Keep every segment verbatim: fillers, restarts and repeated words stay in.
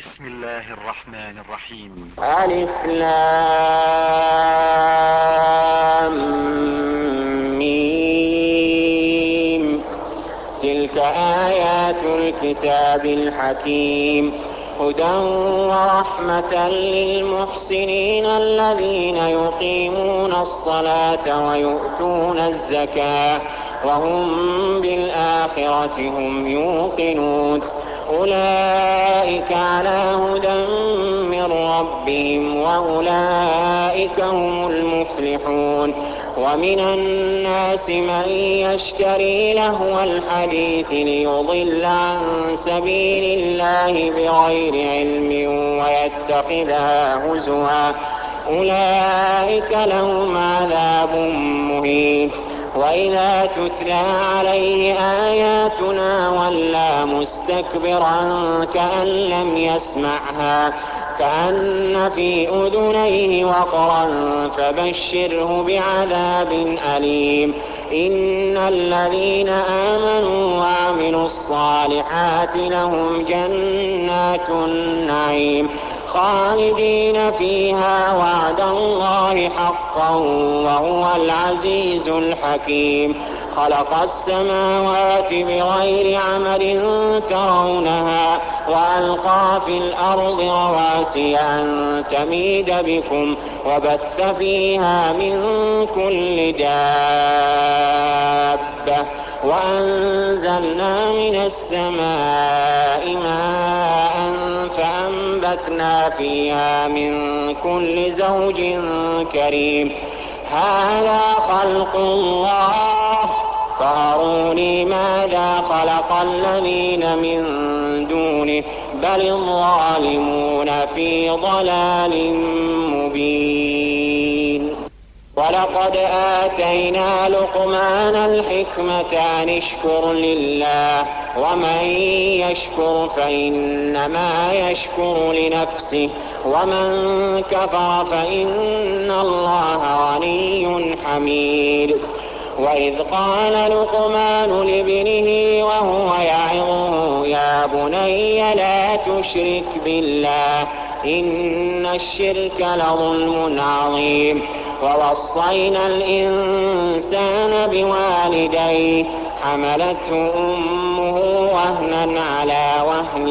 بسم الله الرحمن الرحيم. ألف لام ميم. تلك آيات الكتاب الحكيم، هدى ورحمة للمحسنين الذين يقيمون الصلاة ويؤتون الزكاة وهم بالآخرة هم يوقنون. أولئك على هدى من ربهم وأولئك هم المفلحون. ومن الناس من يشتري لهو الحديث ليضل عن سبيل الله بغير علم ويتخذها هزوا، أولئك لهم عذاب مهين. وإذا تتلى عليه آياتنا ولى مستكبرا كأن لم يسمعها كأن في أذنيه وقرا فبشره بعذاب أليم. إن الذين آمنوا وعملوا الصالحات لهم جنات النعيم خالدين فيها وعد الله حقا وهو العزيز الحكيم. خلق السماوات بغير عمد ترونها وألقى في الأرض رواسي أن تميد بكم وبث فيها من كل دابة وأنزلنا من السماء ماء فأنبتنا فيها من كل زوج كريم. هذا خلق الله فأروني ماذا خلق الذين من دونه بل الظالمون في ضلال مبين. ولقد آتينا لقمان الحكمة أن اشكر لله ومن يشكر فإنما يشكر لنفسه ومن كفر فإن الله غني حميد. وإذ قال لقمان لابنه وهو يعظه يا بني لا تشرك بالله إن الشرك لظلم عظيم. ووصينا الإنسان بوالديه حملته أمه وهنا على وهن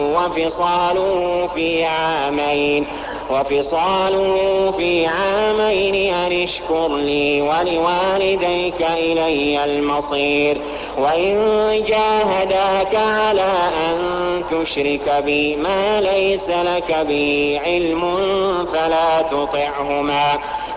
وفصاله في عامين وفصاله في عامين أن اشكر لي ولوالديك إلي المصير. وإن جاهداك على أن تشرك بي ما ليس لك به علم فلا تطعهما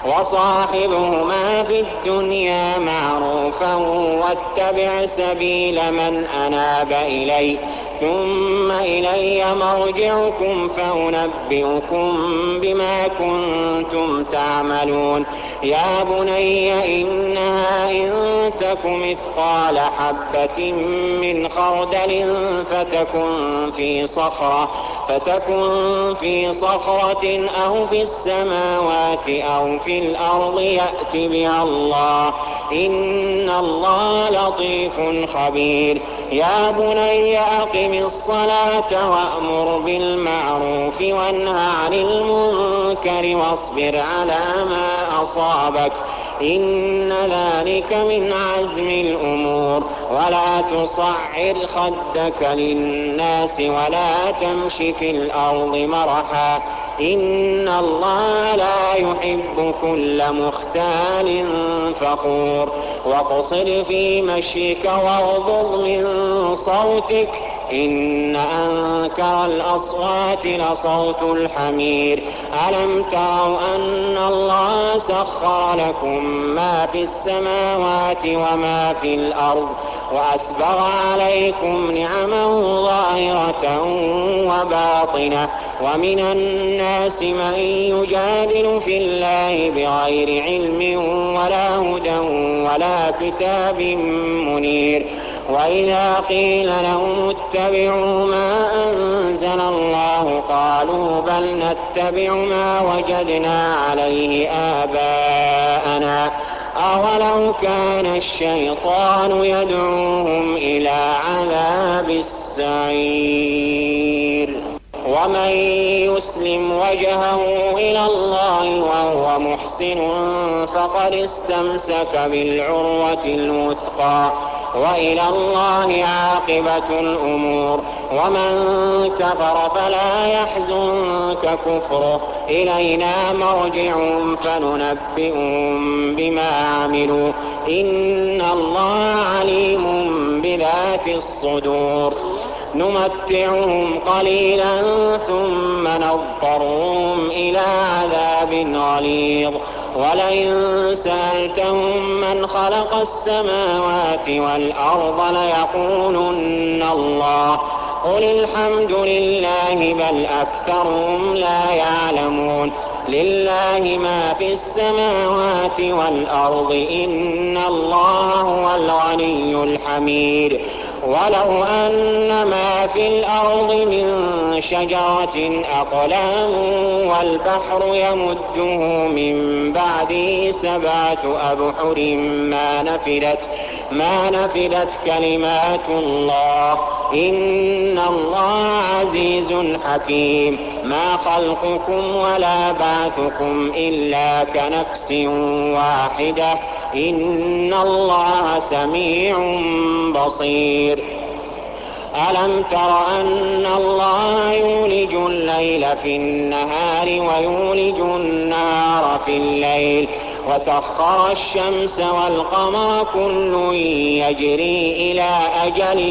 وصاحبهما في الدنيا معروفا واتبع سبيل من أناب إلي ثم إلي مرجعكم فأنبئكم بما كنتم تعملون. يا بني إنها إن تك مثقال حبة من خردل فتكن في صخرة فتكن في صخرة أو في السماوات أو في الأرض يأت بها الله إن الله لطيف خبير. يا بني أقم الصلاة وأمر بالمعروف وانه عن المنكر واصبر على ما أصابك إن ذلك من عزم الأمور. ولا تصعر خدك للناس ولا تمش في الأرض مرحا إن الله لا يحب كل مختال فخور. واقصد في مشيك واغضض من صوتك إن أنكر الأصوات لصوت الحمير. ألم تروا أن الله سخر لكم ما في السماوات وما في الأرض وأسبغ عليكم نعمه ظاهرة وباطنة. ومن الناس من يجادل في الله بغير علم ولا هدى ولا كتاب منير. وإذا قيل لهم اتبعوا ما أنزل الله قالوا بل نتبع ما وجدنا عليه آباءنا أولو كان الشيطان يدعوهم إلى عذاب السعير. ومن يسلم وجهه إلى الله وهو محسن فقد استمسك بالعروة الوثقى وإلى الله عاقبة الأمور. ومن كفر فلا يحزنك كفره إلينا مرجعهم فننبئهم بما عملوا إن الله عليم بذات الصدور. نمتعهم قليلا ثم نضطرهم إلى عذاب غليظ ولئن سألتهم من خلق السماوات والأرض ليقولن الله قل الحمد لله بل أكثرهم لا يعلمون. لله ما في السماوات والأرض إن الله هو الغني الحميد. ولو أن ما في الأرض من شجرة أقلام والبحر يمده من بعده سبعة أبحر ما نفدت ما نفدت كلمات الله إن الله عزيز حكيم. ما خلقكم ولا بعثكم إلا كنفس واحدة إن الله سميع بصير. ألم تر أن الله يولج الليل في النهار ويولج النهار في الليل وسخر الشمس والقمر كل يجري إلى أجل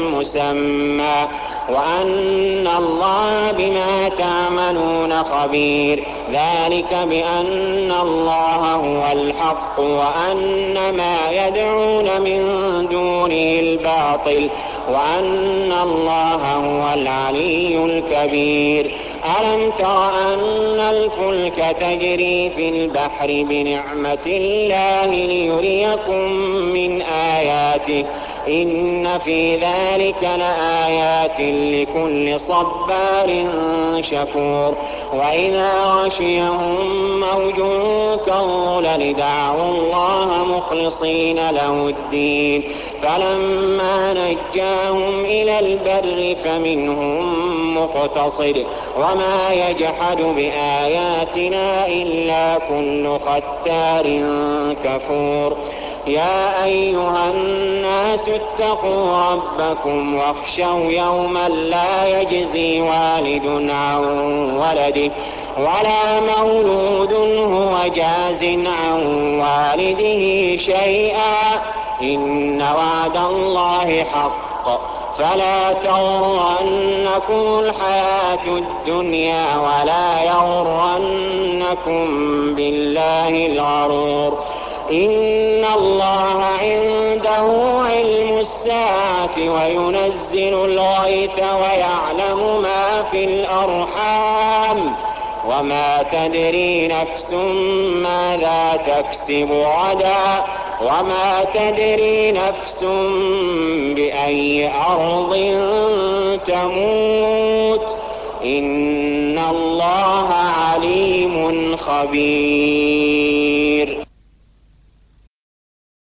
مسمى وأن الله بما تعملون خبير. ذلك بأن الله هو الحق وأن ما يدعون من دونه الباطل وأن الله هو العلي الكبير. ألم تر أن الفلك تجري في البحر بنعمة الله ليريكم من آياته إن في ذلك لآيات لكل صبار شكور. وإذا غشيهم موج كالظلل دعوا الله مخلصين له الدين فلما نجاهم إلى البر فمنهم مقتصد وما يجحد بآياتنا إلا كل ختار كفور. يا أيها الناس اتقوا ربكم واخشوا يوما لا يجزي والد عن ولده ولا مولود هو جاز عن والده شيئا إن وعد الله حق فلا تغرنكم الحياة الدنيا ولا يغرنكم بالله الغرور. إن الله عنده علم الساعة وينزل الغيث ويعلم ما في الأرحام وما تدري نفس ماذا تكسب غدا وما تدري نفس بأي أرض تموت إن الله عليم خبير.